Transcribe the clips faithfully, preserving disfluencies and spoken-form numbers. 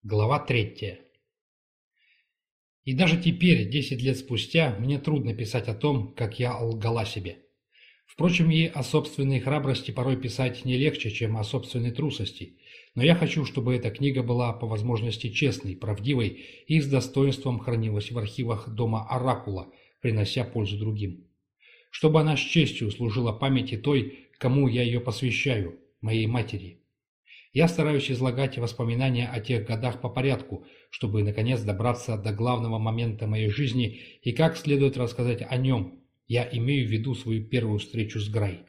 Глава третья. И даже теперь, десять лет спустя, мне трудно писать о том, как я лгала себе. Впрочем, и о собственной храбрости порой писать не легче, чем о собственной трусости. Но я хочу, чтобы эта книга была по возможности честной, правдивой и с достоинством хранилась в архивах дома Оракула, принося пользу другим. Чтобы она с честью служила памяти той, кому я ее посвящаю, моей матери. Я стараюсь излагать воспоминания о тех годах по порядку, чтобы, наконец, добраться до главного момента моей жизни и как следует рассказать о нем. Я имею в виду свою первую встречу с Грей.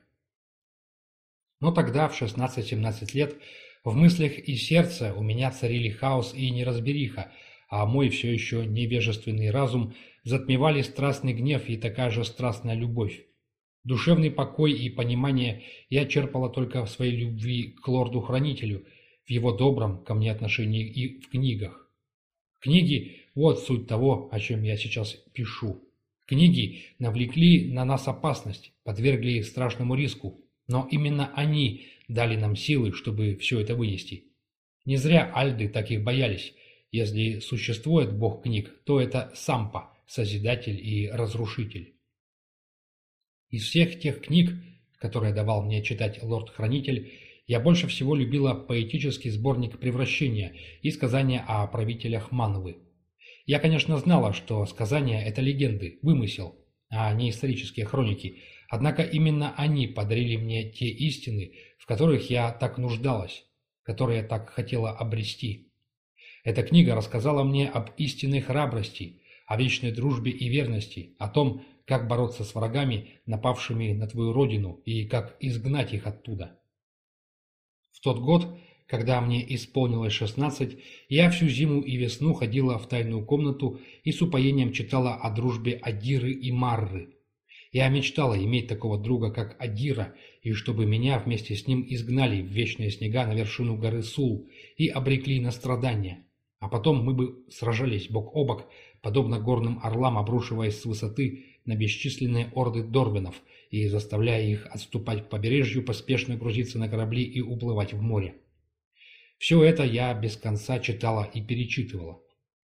Но тогда, в шестнадцать-семнадцать лет, в мыслях и сердце у меня царили хаос и неразбериха, а мой все еще невежественный разум затмевали страстный гнев и такая же страстная любовь. Душевный покой и понимание я черпала только в своей любви к лорду-хранителю, в его добром ко мне отношении и в книгах. Книги – вот суть того, о чем я сейчас пишу. Книги навлекли на нас опасность, подвергли страшному риску, но именно они дали нам силы, чтобы все это вынести. Не зря альды так их боялись. Если существует бог книг, то это Сампа, Созидатель и Разрушитель. Из всех тех книг, которые давал мне читать лорд-хранитель, я больше всего любила поэтический сборник «Превращения» и сказания о правителях Манвы. Я, конечно, знала, что сказания – это легенды, вымысел, а не исторические хроники, однако именно они подарили мне те истины, в которых я так нуждалась, которые я так хотела обрести. Эта книга рассказала мне об истинной храбрости, о вечной дружбе и верности, о том, как бороться с врагами, напавшими на твою родину, и как изгнать их оттуда. В тот год, когда мне исполнилось шестнадцать, я всю зиму и весну ходила в тайную комнату и с упоением читала о дружбе Адиры и Марры. Я мечтала иметь такого друга, как Адира, и чтобы меня вместе с ним изгнали в вечные снега на вершину горы Сул и обрекли на страдания. А потом мы бы сражались бок о бок, подобно горным орлам, обрушиваясь с высоты на бесчисленные орды дорвенов и заставляя их отступать к побережью, поспешно грузиться на корабли и уплывать в море. Все это я без конца читала и перечитывала.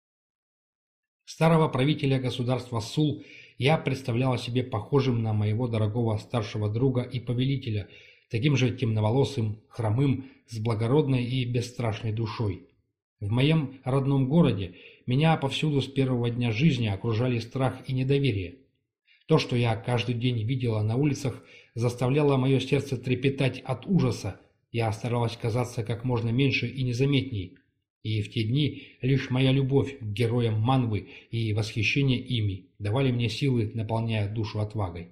Старого правителя государства Сул я представляла себе похожим на моего дорогого старшего друга и повелителя, таким же темноволосым, хромым, с благородной и бесстрашной душой. В моем родном городе меня повсюду с первого дня жизни окружали страх и недоверие. То, что я каждый день видела на улицах, заставляло мое сердце трепетать от ужаса. Я старалась казаться как можно меньше и незаметней. И в те дни лишь моя любовь к героям Манвы и восхищение ими давали мне силы, наполняя душу отвагой.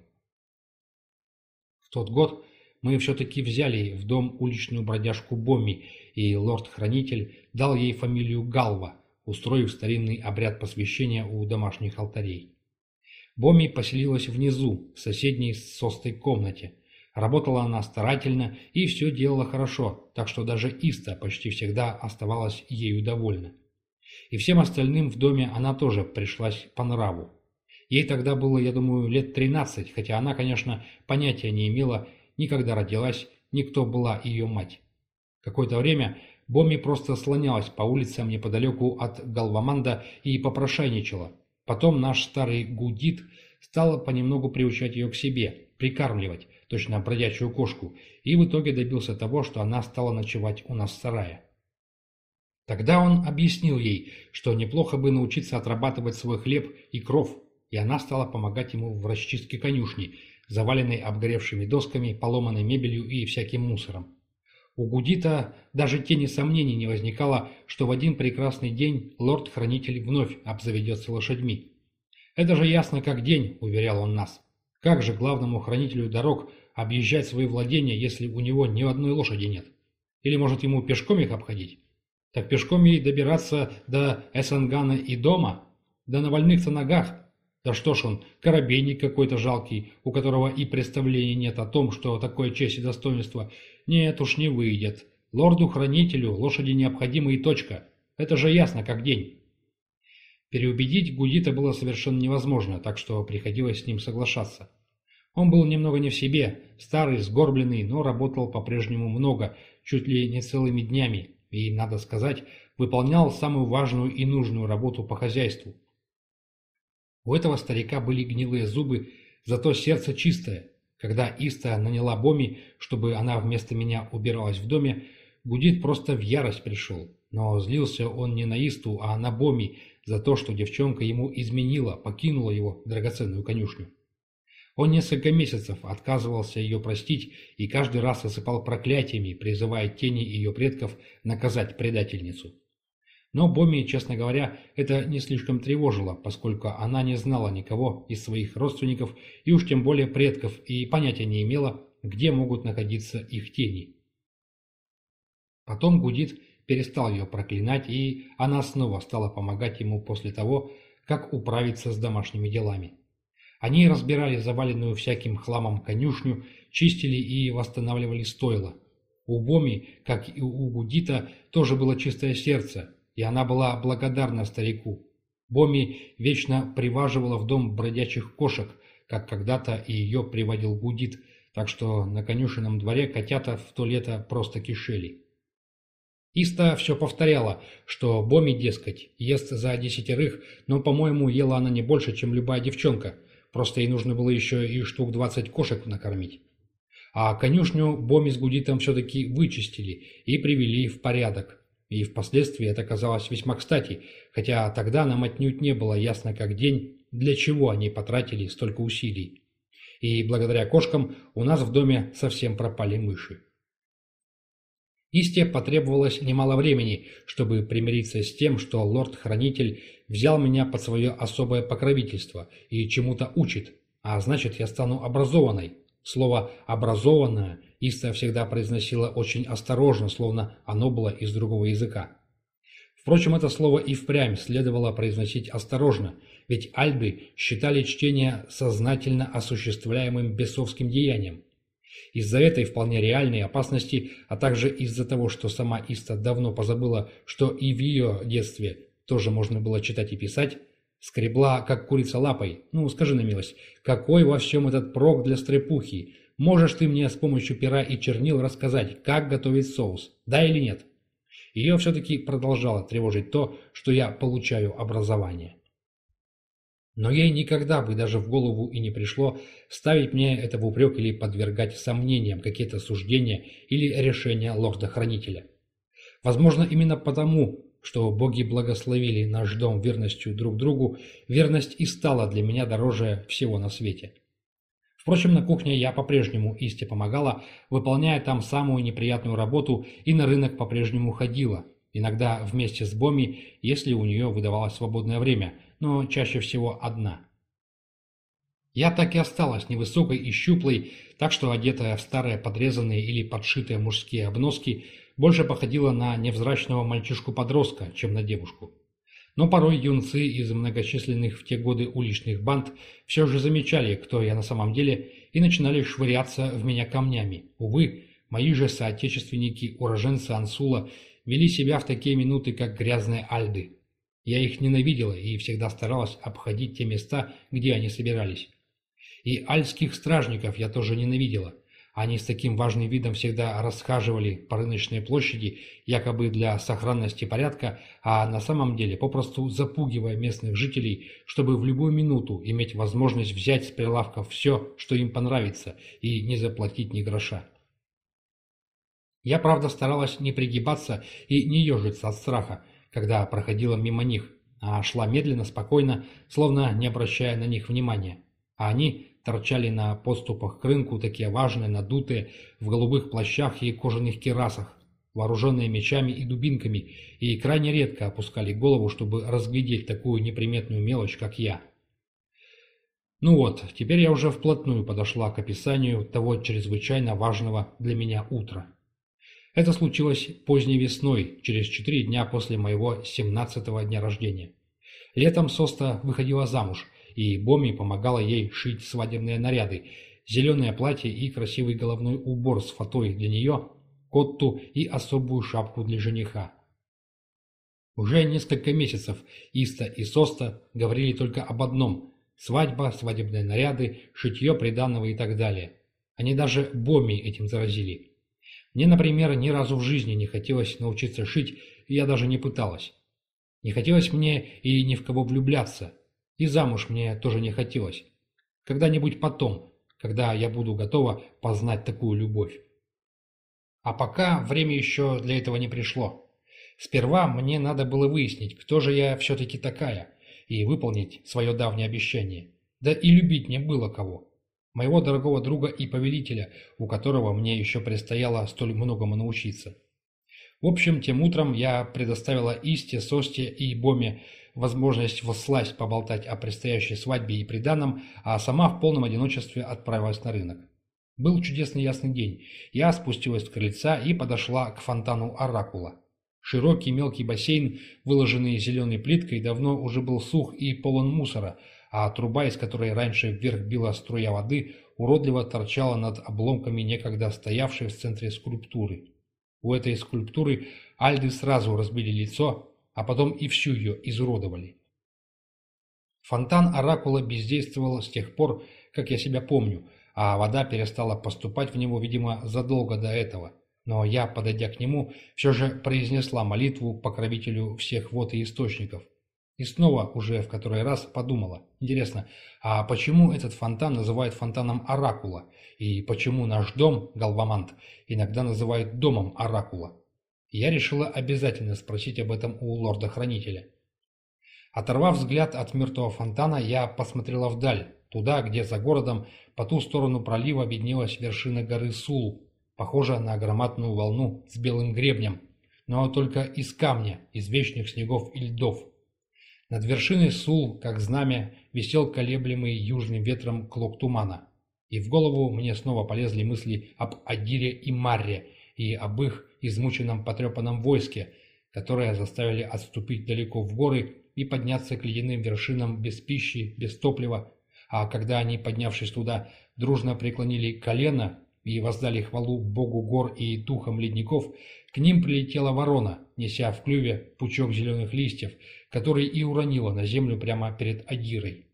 В тот год мы все-таки взяли в дом уличную бродяжку Бомми, и лорд-хранитель дал ей фамилию Галва, устроив старинный обряд посвящения у домашних алтарей. Бомми поселилась внизу, в соседней с Состой комнате. Работала она старательно и все делала хорошо, так что даже Иста почти всегда оставалась ею довольна. И всем остальным в доме она тоже пришлась по нраву. Ей тогда было, я думаю, лет тринадцать, хотя она, конечно, понятия не имела, ни когда родилась, ни кто была ее мать. Какое-то время Бомми просто слонялась по улицам неподалеку от Галваманда и попрошайничала. Потом наш старый Гудит стал понемногу приучать ее к себе, прикармливать, точно бродячую кошку, и в итоге добился того, что она стала ночевать у нас в сарае. Тогда он объяснил ей, что неплохо бы научиться отрабатывать свой хлеб и кров, и она стала помогать ему в расчистке конюшни, заваленной обгоревшими досками, поломанной мебелью и всяким мусором. У Гудита даже тени сомнений не возникало, что в один прекрасный день лорд-хранитель вновь обзаведется лошадьми. «Это же ясно как день», — уверял он нас. «Как же главному хранителю дорог объезжать свои владения, если у него ни одной лошади нет? Или, может, ему пешком их обходить? Так пешком ей добираться до Эссенгана и дома? Да на вольных-то ногах? Да что ж он, корабейник какой-то жалкий, у которого и представления нет о том, что такое честь и достоинство. Нет уж, не выйдет. Лорду-хранителю лошади необходимы и точка. Это же ясно как день». Переубедить Гудита было совершенно невозможно, так что приходилось с ним соглашаться. Он был немного не в себе, старый, сгорбленный, но работал по-прежнему много, чуть ли не целыми днями, и, надо сказать, выполнял самую важную и нужную работу по хозяйству. У этого старика были гнилые зубы, зато сердце чистое. Когда Иста наняла Боми, чтобы она вместо меня убиралась в доме, Гудит просто в ярость пришел. Но злился он не на Исту, а на Боми за то, что девчонка ему изменила, покинула его драгоценную конюшню. Он несколько месяцев отказывался ее простить и каждый раз осыпал проклятиями, призывая тени ее предков наказать предательницу. Но Боми, честно говоря, это не слишком тревожило, поскольку она не знала никого из своих родственников и уж тем более предков и понятия не имела, где могут находиться их тени. Потом Гудит перестал ее проклинать, и она снова стала помогать ему после того, как управиться с домашними делами. Они разбирали заваленную всяким хламом конюшню, чистили и восстанавливали стойла. У Боми, как и у Гудита, тоже было чистое сердце, и она была благодарна старику. Боми вечно приваживала в дом бродячих кошек, как когда-то и ее приводил Гудит, так что на конюшенном дворе котята в то лето просто кишели. Иста все повторяла, что Боми, дескать, ест за десятерых, но, по-моему, ела она не больше, чем любая девчонка, просто ей нужно было еще и штук двадцать кошек накормить. А конюшню Боми с Гудитом все-таки вычистили и привели в порядок. И впоследствии это казалось весьма кстати, хотя тогда нам отнюдь не было ясно как день, для чего они потратили столько усилий. И благодаря кошкам у нас в доме совсем пропали мыши. Исте потребовалось немало времени, чтобы примириться с тем, что лорд-хранитель взял меня под свое особое покровительство и чему-то учит, а значит, я стану образованной. Слово «образованная» Иста всегда произносила очень осторожно, словно оно было из другого языка. Впрочем, это слово и впрямь следовало произносить осторожно, ведь альды считали чтение сознательно осуществляемым бесовским деянием. Из-за этой вполне реальной опасности, а также из-за того, что сама Иста давно позабыла, что и в ее детстве тоже можно было читать и писать, скребла, как курица лапой. Ну, скажи на милость, какой во всем этот прок для стрепухи? Можешь ты мне с помощью пера и чернил рассказать, как готовить соус, да или нет? Ее все-таки продолжало тревожить то, что я получаю образование. Но ей никогда бы даже в голову и не пришло ставить мне это в упрек или подвергать сомнениям какие-то суждения или решения лорда-хранителя. Возможно, именно потому, что боги благословили наш дом верностью друг другу, верность и стала для меня дороже всего на свете. Впрочем, на кухне я по-прежнему Исте помогала, выполняя там самую неприятную работу, и на рынок по-прежнему ходила, иногда вместе с Боми, если у нее выдавалось свободное время, но чаще всего одна. Я так и осталась невысокой и щуплой, так что одетая в старые подрезанные или подшитые мужские обноски, больше походила на невзрачного мальчишку-подростка, чем на девушку. Но порой юнцы из многочисленных в те годы уличных банд все же замечали, кто я на самом деле, и начинали швыряться в меня камнями. Увы, мои же соотечественники, уроженцы Ансула, вели себя в такие минуты, как грязные альды. Я их ненавидела и всегда старалась обходить те места, где они собирались. И альских стражников я тоже ненавидела. Они с таким важным видом всегда расхаживали по рыночной площади, якобы для сохранности порядка, а на самом деле попросту запугивая местных жителей, чтобы в любую минуту иметь возможность взять с прилавков все, что им понравится, и не заплатить ни гроша. Я, правда, старалась не пригибаться и не ежиться от страха, когда проходила мимо них, а шла медленно, спокойно, словно не обращая на них внимания. А они торчали на подступах к рынку, такие важные, надутые, в голубых плащах и кожаных кирасах, вооруженные мечами и дубинками, и крайне редко опускали голову, чтобы разглядеть такую неприметную мелочь, как я. Ну вот, теперь я уже вплотную подошла к описанию того чрезвычайно важного для меня утра. Это случилось поздней весной, через четыре дня после моего семнадцатого дня рождения. Летом Соста выходила замуж, и Боми помогала ей шить свадебные наряды, зеленое платье и красивый головной убор с фатой для нее, котту и особую шапку для жениха. Уже несколько месяцев Иста и Соста говорили только об одном – свадьба, свадебные наряды, шитье приданого и так далее. Они даже Боми этим заразили. Мне, например, ни разу в жизни не хотелось научиться шить, и я даже не пыталась. Не хотелось мне и ни в кого влюбляться, и замуж мне тоже не хотелось. Когда-нибудь потом, когда я буду готова познать такую любовь. А пока время еще для этого не пришло. Сперва мне надо было выяснить, кто же я все-таки такая, и выполнить свое давнее обещание. Да и любить не было кого. Моего дорогого друга и повелителя, у которого мне еще предстояло столь многому научиться. В общем, тем утром я предоставила Исте, Состе и Боме возможность всласть поболтать о предстоящей свадьбе и приданом, а сама в полном одиночестве отправилась на рынок. Был чудесный ясный день. Я спустилась с крыльца и подошла к фонтану Оракула. Широкий мелкий бассейн, выложенный зеленой плиткой, давно уже был сух и полон мусора, а труба, из которой раньше вверх била струя воды, уродливо торчала над обломками некогда стоявшей в центре скульптуры. У этой скульптуры альды сразу разбили лицо, а потом и всю ее изуродовали. Фонтан Оракула бездействовал с тех пор, как я себя помню, а вода перестала поступать в него, видимо, задолго до этого. Но я, подойдя к нему, все же произнесла молитву покровителю всех вод и источников. И снова, уже в который раз, подумала. Интересно, а почему этот фонтан называют фонтаном Оракула? И почему наш дом, Галвамант, иногда называют домом Оракула? Я решила обязательно спросить об этом у лорда-хранителя. Оторвав взгляд от мертвого фонтана, я посмотрела вдаль, туда, где за городом, по ту сторону пролива, виднелась вершина горы Сул, похожа на громадную волну с белым гребнем, но только из камня, из вечных снегов и льдов. Над вершиной Сул, как знамя, висел колеблемый южным ветром клок тумана. И в голову мне снова полезли мысли об Адире и Марре, и об их измученном потрепанном войске, которое заставили отступить далеко в горы и подняться к ледяным вершинам без пищи, без топлива, а когда они, поднявшись туда, дружно преклонили колено и воздали хвалу богу гор и духам ледников, к ним прилетела ворона, неся в клюве пучок зеленых листьев, который и уронила на землю прямо перед Адирой.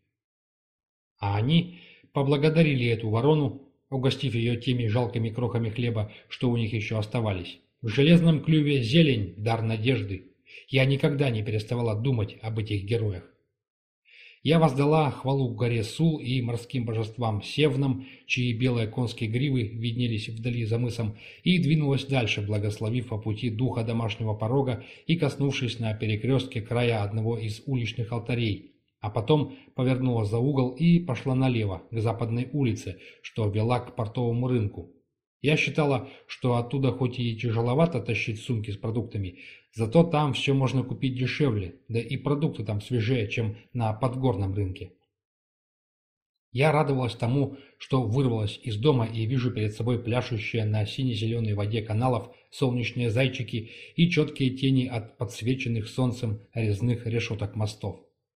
А они поблагодарили эту ворону, угостив ее теми жалкими крохами хлеба, что у них еще оставались. В железном клюве зелень, дар надежды. Я никогда не переставала думать об этих героях. Я воздала хвалу горе Сул и морским божествам Севнам, чьи белые конские гривы виднелись вдали за мысом, и двинулась дальше, благословив по пути духа домашнего порога и коснувшись на перекрестке края одного из уличных алтарей, а потом повернула за угол и пошла налево, к западной улице, что вела к портовому рынку. Я считала, что оттуда хоть и тяжеловато тащить сумки с продуктами, зато там все можно купить дешевле, да и продукты там свежее, чем на подгорном рынке. Я радовалась тому, что вырвалась из дома и вижу перед собой пляшущие на сине-зеленой воде каналов солнечные зайчики и четкие тени от подсвеченных солнцем резных решеток мостов.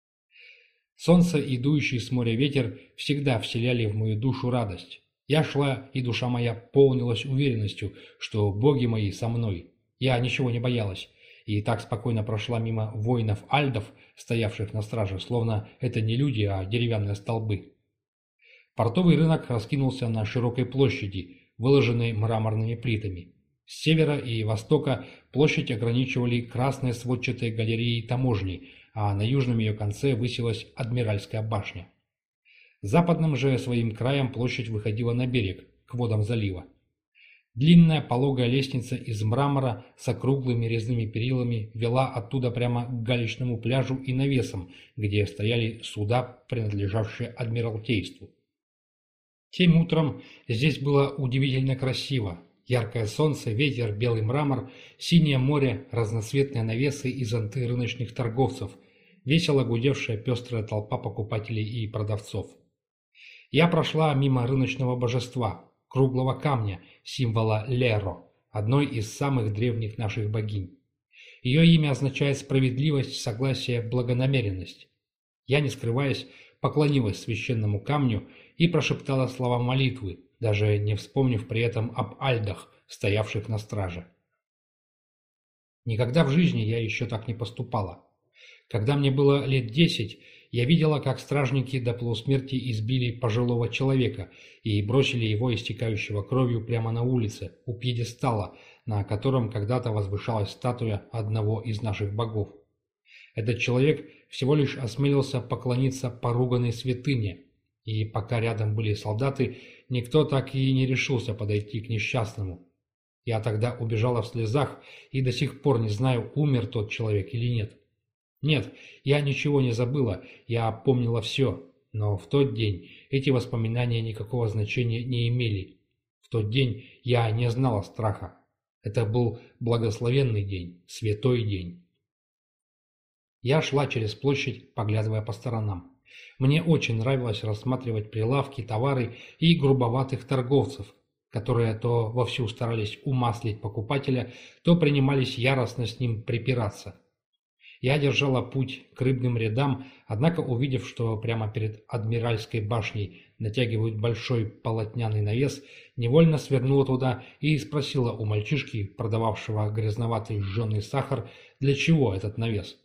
Солнце и дующий с моря ветер всегда вселяли в мою душу радость. Я шла, и душа моя полнилась уверенностью, что боги мои со мной. Я ничего не боялась, и так спокойно прошла мимо воинов-альдов, стоявших на страже, словно это не люди, а деревянные столбы. Портовый рынок раскинулся на широкой площади, выложенной мраморными плитами. С севера и востока площадь ограничивали красные сводчатые галереи таможни, а на южном ее конце высилась Адмиральская башня. Западным же своим краем площадь выходила на берег, к водам залива. Длинная пологая лестница из мрамора с округлыми резными перилами вела оттуда прямо к галечному пляжу и навесам, где стояли суда, принадлежавшие Адмиралтейству. Тем утром здесь было удивительно красиво. Яркое солнце, ветер, белый мрамор, синее море, разноцветные навесы и зонты рыночных торговцев, весело гудевшая пестрая толпа покупателей и продавцов. Я прошла мимо рыночного божества, круглого камня, символа Леро, одной из самых древних наших богинь. Ее имя означает справедливость, согласие, благонамеренность. Я, не скрываясь, поклонилась священному камню и прошептала слова молитвы, даже не вспомнив при этом об альдах, стоявших на страже. Никогда в жизни я еще так не поступала. Когда мне было лет десять, Я видела, как стражники до полусмерти избили пожилого человека и бросили его, истекающего кровью, прямо на улице, у пьедестала, на котором когда-то возвышалась статуя одного из наших богов. Этот человек всего лишь осмелился поклониться поруганной святыне, и пока рядом были солдаты, никто так и не решился подойти к несчастному. Я тогда убежала в слезах и до сих пор не знаю, умер тот человек или нет. Нет, я ничего не забыла, я помнила все, но в тот день эти воспоминания никакого значения не имели. В тот день я не знала страха. Это был благословенный день, святой день. Я шла через площадь, поглядывая по сторонам. Мне очень нравилось рассматривать прилавки, товары и грубоватых торговцев, которые то вовсю старались умаслить покупателя, то принимались яростно с ним припираться. Я держала путь к рыбным рядам, однако, увидев, что прямо перед Адмиральской башней натягивают большой полотняный навес, невольно свернула туда и спросила у мальчишки, продававшего грязноватый жженый сахар, для чего этот навес.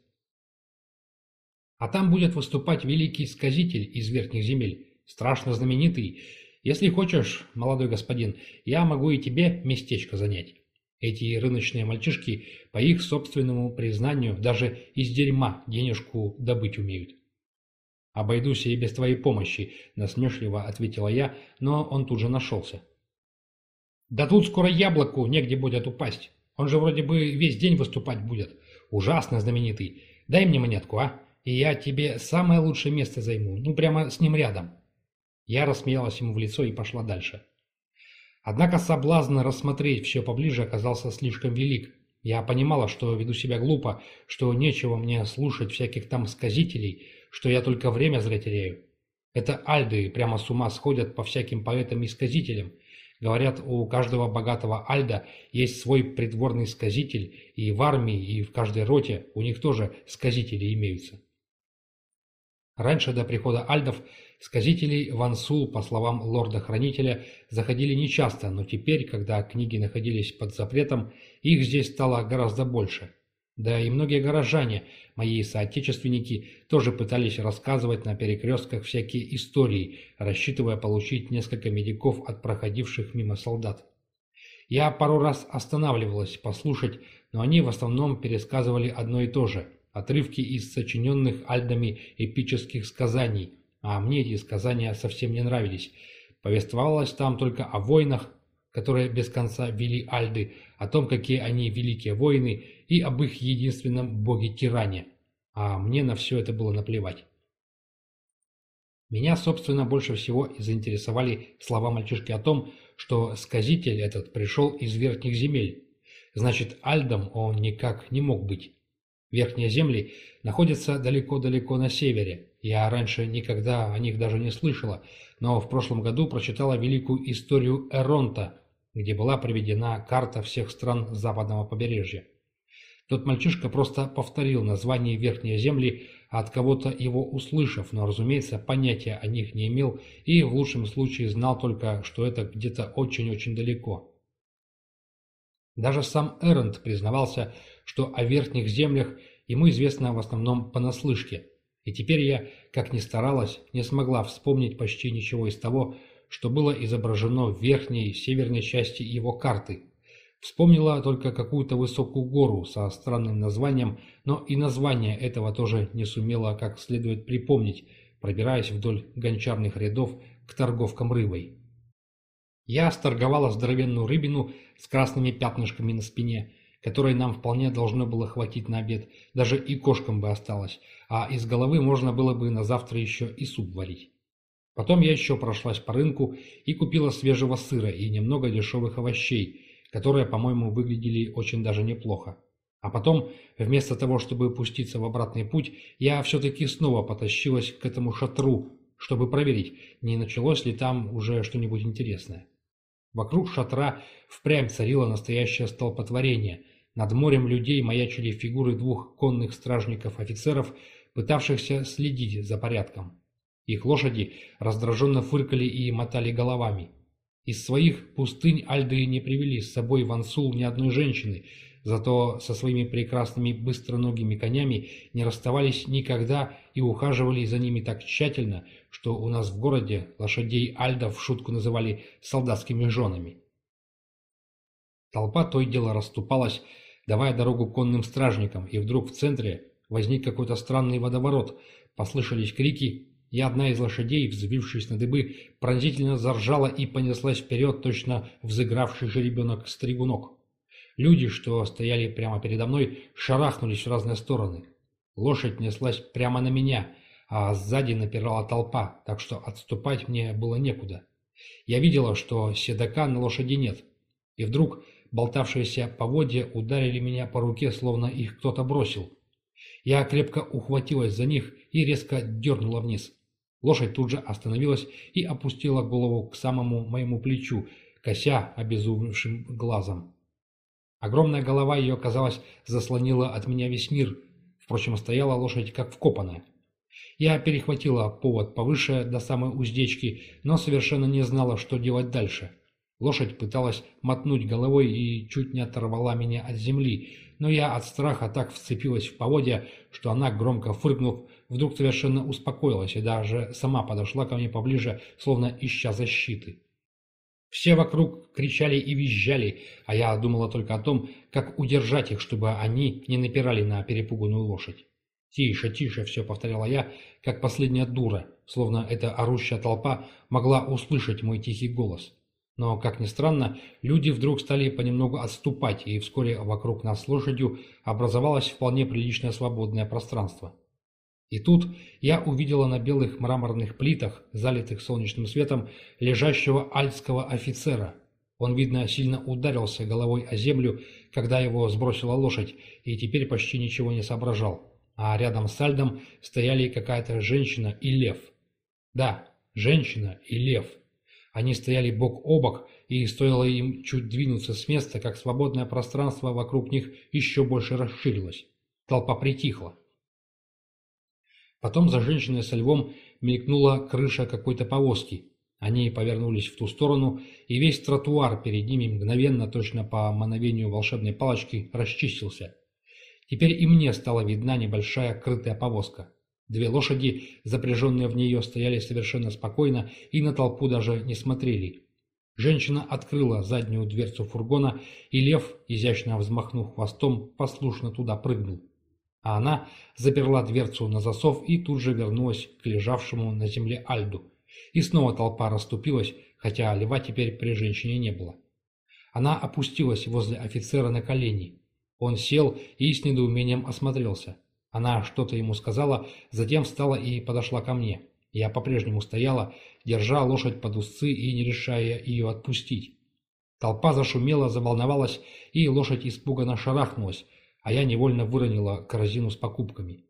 «А там будет выступать великий сказитель из верхних земель, страшно знаменитый. Если хочешь, молодой господин, я могу и тебе местечко занять». Эти рыночные мальчишки, по их собственному признанию, даже из дерьма денежку добыть умеют. «Обойдусь и без твоей помощи», – насмешливо ответила я, но он тут же нашелся. «Да тут скоро яблоку негде будет упасть. Он же вроде бы весь день выступать будет. Ужасно знаменитый. Дай мне монетку, а? И я тебе самое лучшее место займу, ну прямо с ним рядом». Я рассмеялась ему в лицо и пошла дальше. Однако соблазн рассмотреть все поближе оказался слишком велик. Я понимала, что веду себя глупо, что нечего мне слушать всяких там сказителей, что я только время зря теряю. Это альды прямо с ума сходят по всяким поэтам и сказителям. Говорят, у каждого богатого альда есть свой придворный сказитель, и в армии, и в каждой роте у них тоже сказители имеются. Раньше, до прихода альдов, сказители в Ансул, по словам лорда-хранителя, заходили нечасто, но теперь, когда книги находились под запретом, их здесь стало гораздо больше. Да и многие горожане, мои соотечественники, тоже пытались рассказывать на перекрестках всякие истории, рассчитывая получить несколько медиков от проходивших мимо солдат. Я пару раз останавливалась послушать, но они в основном пересказывали одно и то же – отрывки из сочиненных альдами эпических сказаний, а мне эти сказания совсем не нравились. Повествовалось там только о войнах, которые без конца вели альды, о том, какие они великие воины, и об их единственном боге-тиране. А мне на все это было наплевать. Меня, собственно, больше всего и заинтересовали слова мальчишки о том, что сказитель этот пришел из верхних земель. Значит, альдом он никак не мог быть. Верхние земли находятся далеко-далеко на севере. Я раньше никогда о них даже не слышала, но в прошлом году прочитала великую историю Эронта, где была приведена карта всех стран западного побережья. Тот мальчишка просто повторил название верхние земли, от кого-то его услышав, но, разумеется, понятия о них не имел и в лучшем случае знал только, что это где-то очень-очень далеко. Даже сам Эронт признавался, что о верхних землях ему известно в основном понаслышке, и теперь я, как ни старалась, не смогла вспомнить почти ничего из того, что было изображено в верхней северной части его карты. Вспомнила только какую-то высокую гору со странным названием, но и название этого тоже не сумела как следует припомнить, пробираясь вдоль гончарных рядов к торговкам рыбой. Я сторговала здоровенную рыбину с красными пятнышками на спине, которой нам вполне должно было хватить на обед, даже и кошкам бы осталось, а из головы можно было бы на завтра еще и суп варить. Потом я еще прошлась по рынку и купила свежего сыра и немного дешевых овощей, которые, по-моему, выглядели очень даже неплохо. А потом, вместо того, чтобы пуститься в обратный путь, я все-таки снова потащилась к этому шатру, чтобы проверить, не началось ли там уже что-нибудь интересное. Вокруг шатра впрямь царило настоящее столпотворение. Над морем людей маячили фигуры двух конных стражников-офицеров, пытавшихся следить за порядком. Их лошади раздраженно фыркали и мотали головами. Из своих пустынь альды не привели с собой в Ансул ни одной женщины, зато со своими прекрасными быстроногими конями не расставались никогда и ухаживали за ними так тщательно, что у нас в городе лошадей альдов в шутку называли солдатскими женами. Толпа то и дело расступалась, давая дорогу конным стражникам, и вдруг в центре возник какой-то странный водоворот, послышались крики, и одна из лошадей, взвившись на дыбы, пронзительно заржала и понеслась вперед, точно взыгравший жеребенок-стригунок. Люди, что стояли прямо передо мной, шарахнулись в разные стороны. Лошадь неслась прямо на меня, а сзади напирала толпа, так что отступать мне было некуда. Я видела, что седока на лошади нет, и вдруг болтавшиеся поводья ударили меня по руке, словно их кто-то бросил. Я крепко ухватилась за них и резко дернула вниз. Лошадь тут же остановилась и опустила голову к самому моему плечу, кося обезумевшим глазом. Огромная голова ее, казалось, заслонила от меня весь мир. Впрочем, стояла лошадь как вкопанная. Я перехватила повод повыше до самой уздечки, но совершенно не знала, что делать дальше. Лошадь пыталась мотнуть головой и чуть не оторвала меня от земли, но я от страха так вцепилась в поводья, что она, громко фыркнув, вдруг совершенно успокоилась и даже сама подошла ко мне поближе, словно ища защиты. Все вокруг кричали и визжали, а я думала только о том, как удержать их, чтобы они не напирали на перепуганную лошадь. «Тише, тише!» — все повторяла я, как последняя дура, словно эта орущая толпа могла услышать мой тихий голос. Но, как ни странно, люди вдруг стали понемногу отступать, и вскоре вокруг нас с лошадью образовалось вполне приличное свободное пространство. И тут я увидела на белых мраморных плитах, залитых солнечным светом, лежащего альтского офицера. Он, видно, сильно ударился головой о землю, когда его сбросила лошадь, и теперь почти ничего не соображал. А рядом с Альдом стояли какая-то женщина и лев. Да, женщина и лев. Они стояли бок о бок, и стоило им чуть двинуться с места, как свободное пространство вокруг них еще больше расширилось. Толпа притихла. Потом за женщиной со львом мелькнула крыша какой-то повозки. Они повернулись в ту сторону, и весь тротуар перед ними мгновенно, точно по мановению волшебной палочки, расчистился. Теперь и мне стала видна небольшая крытая повозка. Две лошади, запряженные в нее, стояли совершенно спокойно и на толпу даже не смотрели. Женщина открыла заднюю дверцу фургона, и лев, изящно взмахнув хвостом, послушно туда прыгнул. А она заперла дверцу на засов и тут же вернулась к лежавшему на земле Альду. И снова толпа расступилась, хотя льва теперь при женщине не было. Она опустилась возле офицера на колени. Он сел и с недоумением осмотрелся. Она что-то ему сказала, затем встала и подошла ко мне. Я по-прежнему стояла, держа лошадь под узцы и не решая ее отпустить. Толпа зашумела, заволновалась, и лошадь испуганно шарахнулась, а я невольно выронила корзину с покупками.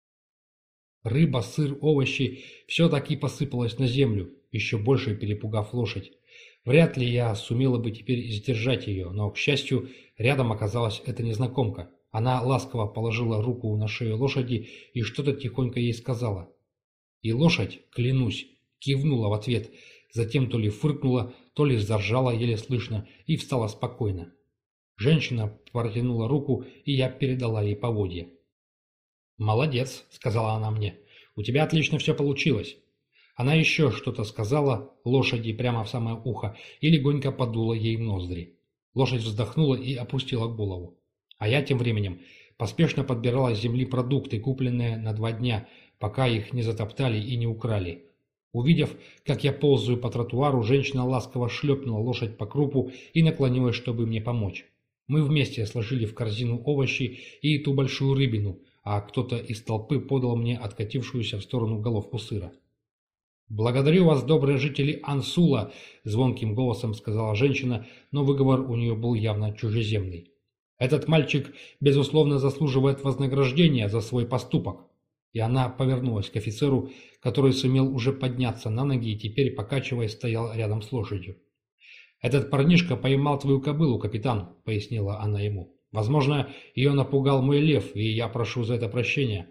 Рыба, сыр, овощи – все таки посыпалось на землю, еще больше перепугав лошадь. Вряд ли я сумела бы теперь сдержать ее, но, к счастью, рядом оказалась эта незнакомка. Она ласково положила руку на шею лошади и что-то тихонько ей сказала. И лошадь, клянусь, кивнула в ответ, затем то ли фыркнула, то ли заржала еле слышно и встала спокойно. Женщина протянула руку, и я передала ей поводья. «Молодец», — сказала она мне, — «у тебя отлично все получилось». Она еще что-то сказала лошади прямо в самое ухо и легонько подула ей в ноздри. Лошадь вздохнула и опустила голову. А я тем временем поспешно подбирала с земли продукты, купленные на два дня, пока их не затоптали и не украли. Увидев, как я ползаю по тротуару, женщина ласково шлепнула лошадь по крупу и наклонилась, чтобы мне помочь. Мы вместе сложили в корзину овощи и ту большую рыбину, а кто-то из толпы подал мне откатившуюся в сторону головку сыра. «Благодарю вас, добрые жители Ансула», — звонким голосом сказала женщина, но выговор у нее был явно чужеземный. «Этот мальчик, безусловно, заслуживает вознаграждения за свой поступок». И она повернулась к офицеру, который сумел уже подняться на ноги и теперь, покачиваясь, стоял рядом с лошадью. «Этот парнишка поймал твою кобылу, капитан», — пояснила она ему. «Возможно, ее напугал мой лев, и я прошу за это прощения».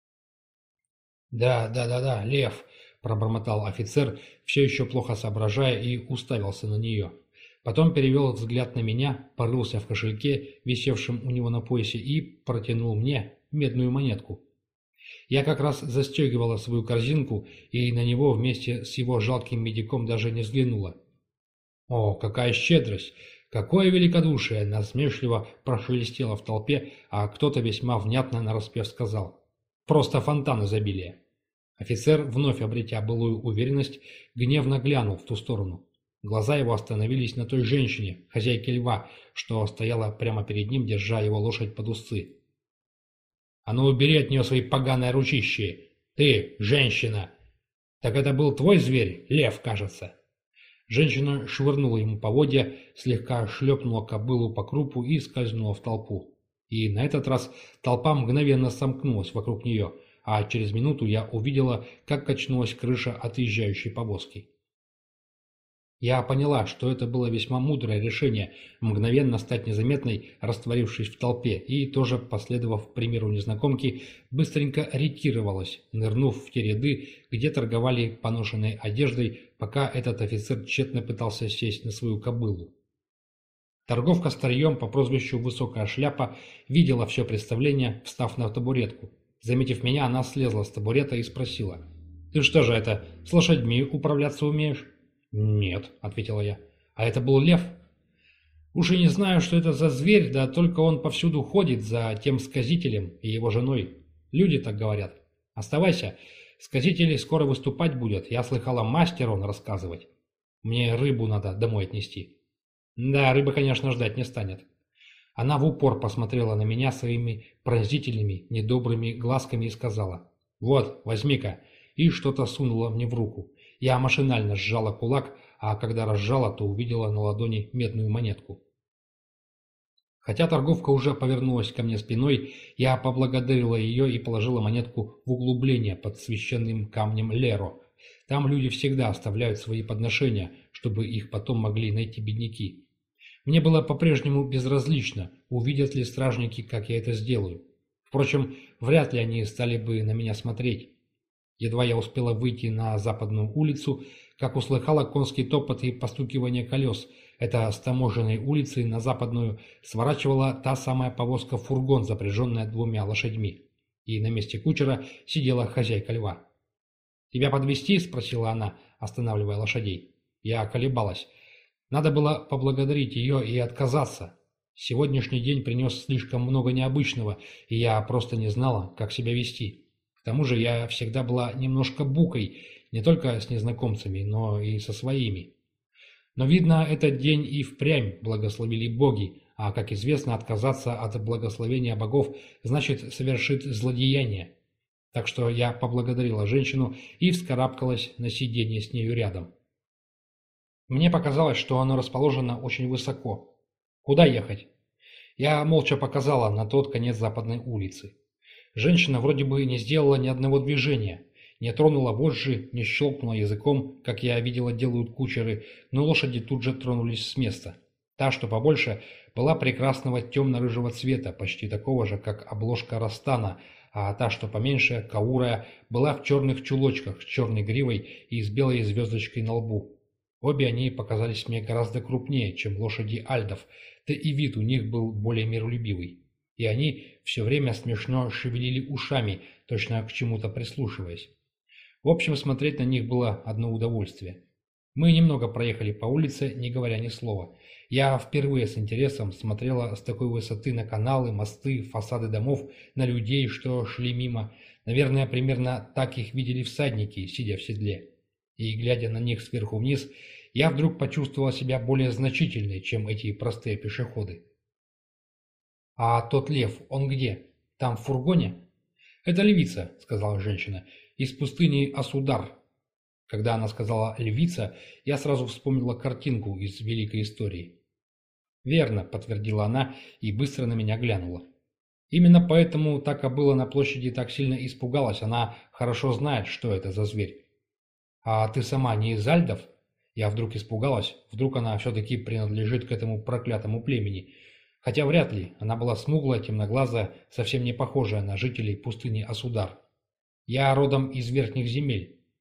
«Да, да, да, да, лев», — пробормотал офицер, все еще плохо соображая, и уставился на нее. Потом перевел взгляд на меня, порылся в кошельке, висевшем у него на поясе, и протянул мне медную монетку. Я как раз застегивала свою корзинку, и на него вместе с его жалким медиком даже не взглянула. «О, какая щедрость! Какое великодушие!» насмешливо прошелестело в толпе, а кто-то весьма внятно нараспев сказал. «Просто фонтан изобилия!» Офицер, вновь обретя былую уверенность, гневно глянул в ту сторону. Глаза его остановились на той женщине, хозяйке льва, что стояла прямо перед ним, держа его лошадь под усы. «А ну убери от нее свои поганые ручищи! Ты, женщина! Так это был твой зверь, лев, кажется!» Женщина швырнула ему поводья, слегка шлепнула кобылу по крупу и скользнула в толпу. И на этот раз толпа мгновенно сомкнулась вокруг нее, а через минуту я увидела, как качнулась крыша отъезжающей повозки. Я поняла, что это было весьма мудрое решение мгновенно стать незаметной, растворившись в толпе, и тоже, последовав примеру незнакомки, быстренько ретировалась, нырнув в те ряды, где торговали поношенной одеждой, пока этот офицер тщетно пытался сесть на свою кобылу. Торговка старьем по прозвищу «Высокая шляпа» видела все представление, встав на табуретку. Заметив меня, она слезла с табурета и спросила: «Ты что же это, с лошадьми управляться умеешь?» «Нет», — ответила я. «А это был лев?» «Уж и не знаю, что это за зверь, да только он повсюду ходит за тем сказителем и его женой. Люди так говорят. Оставайся, сказитель скоро выступать будет, я слыхала, мастер он рассказывать. Мне рыбу надо домой отнести». «Да, рыба, конечно, ждать не станет». Она в упор посмотрела на меня своими пронзительными, недобрыми глазками и сказала: «Вот, возьми-ка», и что-то сунула мне в руку. Я машинально сжала кулак, а когда разжала, то увидела на ладони медную монетку. Хотя торговка уже повернулась ко мне спиной, я поблагодарила ее и положила монетку в углубление под священным камнем Леро. Там люди всегда оставляют свои подношения, чтобы их потом могли найти бедняки. Мне было по-прежнему безразлично, увидят ли стражники, как я это сделаю. Впрочем, вряд ли они стали бы на меня смотреть. Едва я успела выйти на западную улицу, как услыхала конский топот и постукивание колес. Это с таможенной улицы на западную сворачивала та самая повозка-фургон, запряженная двумя лошадьми. И на месте кучера сидела хозяйка льва. «Тебя подвезти?» – спросила она, останавливая лошадей. Я колебалась. Надо было поблагодарить ее и отказаться. Сегодняшний день принес слишком много необычного, и я просто не знала, как себя вести. К тому же я всегда была немножко букой, не только с незнакомцами, но и со своими. Но, видно, этот день и впрямь благословили боги, а, как известно, отказаться от благословения богов значит совершить злодеяние. Так что я поблагодарила женщину и вскарабкалась на сиденье с нею рядом. Мне показалось, что оно расположено очень высоко. Куда ехать? Я молча показала на тот конец западной улицы. Женщина вроде бы не сделала ни одного движения, не тронула вожжи, не щелкнула языком, как я видела делают кучеры, но лошади тут же тронулись с места. Та, что побольше, была прекрасного темно-рыжего цвета, почти такого же, как обложка Растана, а та, что поменьше, каурая, была в черных чулочках с черной гривой и с белой звездочкой на лбу. Обе они показались мне гораздо крупнее, чем лошади альдов, да и вид у них был более миролюбивый. И они все время смешно шевелили ушами, точно к чему-то прислушиваясь. В общем, смотреть на них было одно удовольствие. Мы немного проехали по улице, не говоря ни слова. Я впервые с интересом смотрела с такой высоты на каналы, мосты, фасады домов, на людей, что шли мимо. Наверное, примерно так их видели всадники, сидя в седле. И, глядя на них сверху вниз, я вдруг почувствовала себя более значительной, чем эти простые пешеходы. «А тот лев, он где? Там в фургоне?» «Это львица», — сказала женщина, — «из пустыни Асудар». Когда она сказала «львица», я сразу вспомнила картинку из великой истории. «Верно», — подтвердила она и быстро на меня глянула. Именно поэтому так Такабыла на площади так сильно испугалась, она хорошо знает, что это за зверь. «А ты сама не из альдов?» Я вдруг испугалась, вдруг она все-таки принадлежит к этому проклятому племени. Хотя вряд ли, она была смуглая, темноглазая, совсем не похожая на жителей пустыни Асудар. «Я родом из верхних земель».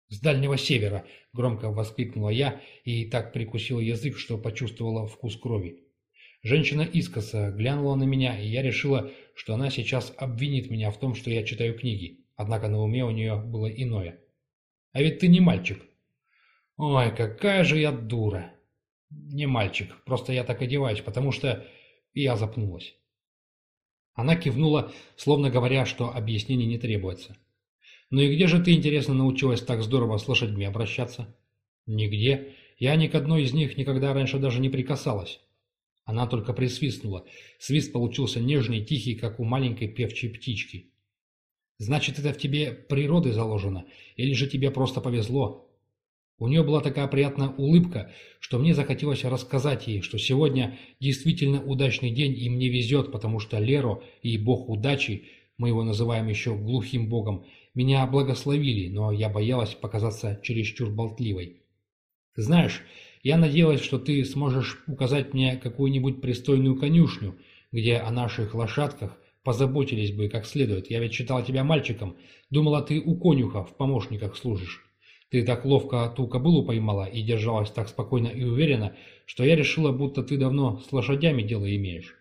«С Дальнего Севера!» — громко воскликнула я и так прикусила язык, что почувствовала вкус крови. Женщина искоса глянула на меня, и я решила, что она сейчас обвинит меня в том, что я читаю книги. Однако на уме у нее было иное. «А ведь ты не мальчик». «Ой, какая же я дура!» «Не мальчик, просто я так одеваюсь, потому что...» И я запнулась. Она кивнула, словно говоря, что объяснений не требуется. «Ну и где же ты, интересно, научилась так здорово с лошадьми обращаться?» «Нигде. Я ни к одной из них никогда раньше даже не прикасалась». Она только присвистнула. Свист получился нежный и тихий, как у маленькой певчей птички. «Значит, это в тебе природой заложено, или же тебе просто повезло?» У нее была такая приятная улыбка, что мне захотелось рассказать ей, что сегодня действительно удачный день и мне везет, потому что Леро и бог удачи, мы его называем еще глухим богом, меня благословили, но я боялась показаться чересчур болтливой. «Знаешь, я надеялась, что ты сможешь указать мне какую-нибудь пристойную конюшню, где о наших лошадках позаботились бы как следует. Я ведь считала тебя мальчиком, думала, ты у конюха в помощниках служишь. Ты так ловко ту кобылу поймала и держалась так спокойно и уверенно, что я решила, будто ты давно с лошадями дело имеешь».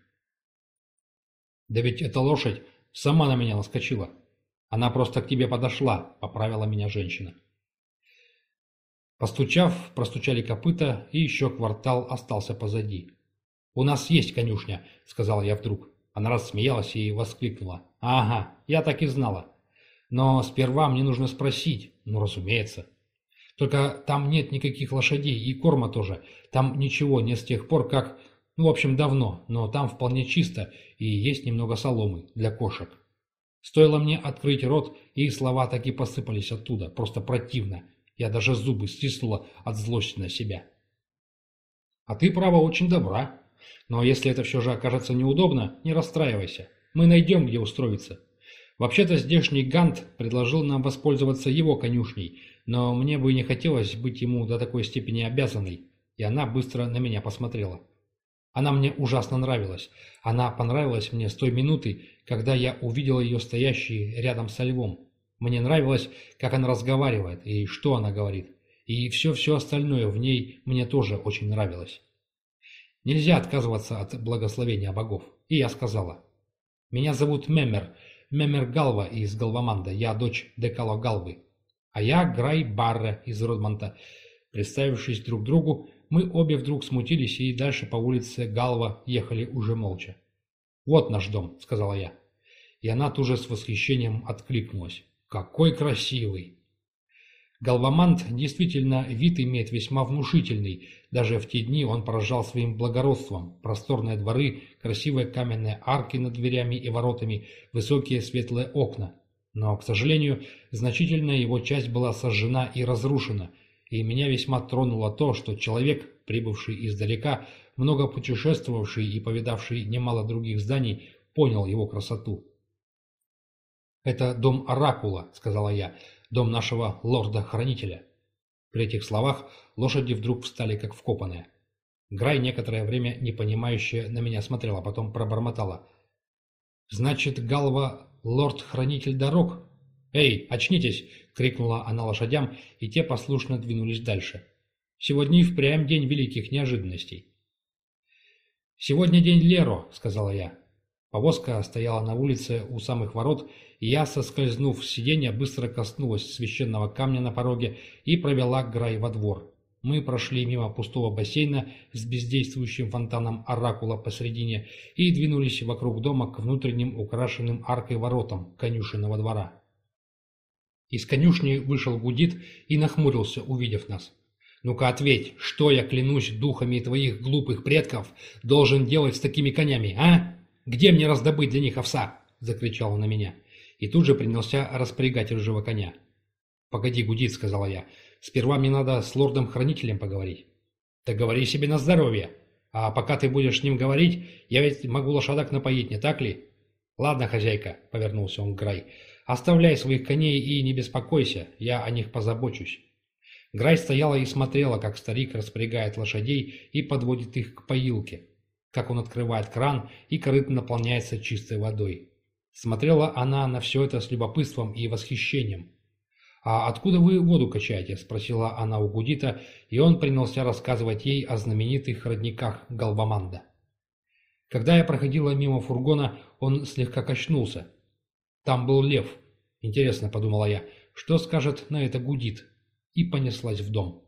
«Да ведь эта лошадь сама на меня наскочила. Она просто к тебе подошла», — поправила меня женщина. Постучав, простучали копыта, и еще квартал остался позади. «У нас есть конюшня», — сказал я вдруг. Она рассмеялась и воскликнула. «Ага, я так и знала. Но сперва мне нужно спросить». «Ну, разумеется. Только там нет никаких лошадей и корма тоже. Там ничего нет с тех пор, как... Ну, в общем, давно, но там вполне чисто и есть немного соломы для кошек». Стоило мне открыть рот, и слова так и посыпались оттуда, просто противно. Я даже зубы стиснула от злости на себя. «А ты, право, очень добра. Но если это все же окажется неудобно, не расстраивайся. Мы найдем, где устроиться. Вообще-то здешний Гант предложил нам воспользоваться его конюшней, но мне бы не хотелось быть ему до такой степени обязанной». И она быстро на меня посмотрела. Она мне ужасно нравилась. Она понравилась мне с той минуты, когда я увидела ее стоящей рядом со львом. Мне нравилось, как она разговаривает и что она говорит. И все-все остальное в ней мне тоже очень нравилось. Нельзя отказываться от благословения богов. И я сказала: «Меня зовут Мемер, Мемер Галва из Галваманда, я дочь Декало Галвы. А я Грай Барре из Родмонта». Представившись друг другу, мы обе вдруг смутились и дальше по улице Галва ехали уже молча. «Вот наш дом», — сказала я. И она тут же с восхищением откликнулась: «Какой красивый!» Галваманд действительно вид имеет весьма внушительный. Даже в те дни он поражал своим благородством. Просторные дворы, красивые каменные арки над дверями и воротами, высокие светлые окна. Но, к сожалению, значительная его часть была сожжена и разрушена, и меня весьма тронуло то, что человек, прибывший издалека, много путешествовавший и повидавший немало других зданий, понял его красоту. «Это дом Оракула», — сказала я, — «дом нашего лорда-хранителя». При этих словах лошади вдруг встали как вкопанные. Грай некоторое время непонимающе на меня смотрела, потом пробормотала: «Значит, Галва — лорд-хранитель дорог?» «Эй, очнитесь!» — крикнула она лошадям, и те послушно двинулись дальше. «Сегодня и впрямь день великих неожиданностей». «Сегодня день Леро», — сказала я. Повозка стояла на улице у самых ворот, и я, соскользнув с сиденья, быстро коснулась священного камня на пороге и провела Грай во двор. Мы прошли мимо пустого бассейна с бездействующим фонтаном Оракула посредине и двинулись вокруг дома к внутренним украшенным аркой воротам конюшенного двора. Из конюшни вышел Гудит и нахмурился, увидев нас. «Ну-ка ответь, что я, клянусь духами твоих глупых предков, должен делать с такими конями, а? Где мне раздобыть для них овса?» — закричал он на меня. И тут же принялся распрягать рыжего коня. «Погоди, Гудит», — сказала я, — «сперва мне надо с лордом-хранителем поговорить». «Да говори себе на здоровье. А пока ты будешь с ним говорить, я ведь могу лошадок напоить, не так ли?» «Ладно, хозяйка», — повернулся он к Грай, — «оставляй своих коней и не беспокойся, я о них позабочусь». Грай стояла и смотрела, как старик распрягает лошадей и подводит их к поилке, как он открывает кран, и корыто наполняется чистой водой. Смотрела она на все это с любопытством и восхищением. «А откуда вы воду качаете?» – спросила она у Гудита, и он принялся рассказывать ей о знаменитых родниках Галваманда. Когда я проходила мимо фургона, он слегка качнулся. Там был лев. Интересно, подумала я, что скажет на это Гудит? И понеслась в дом.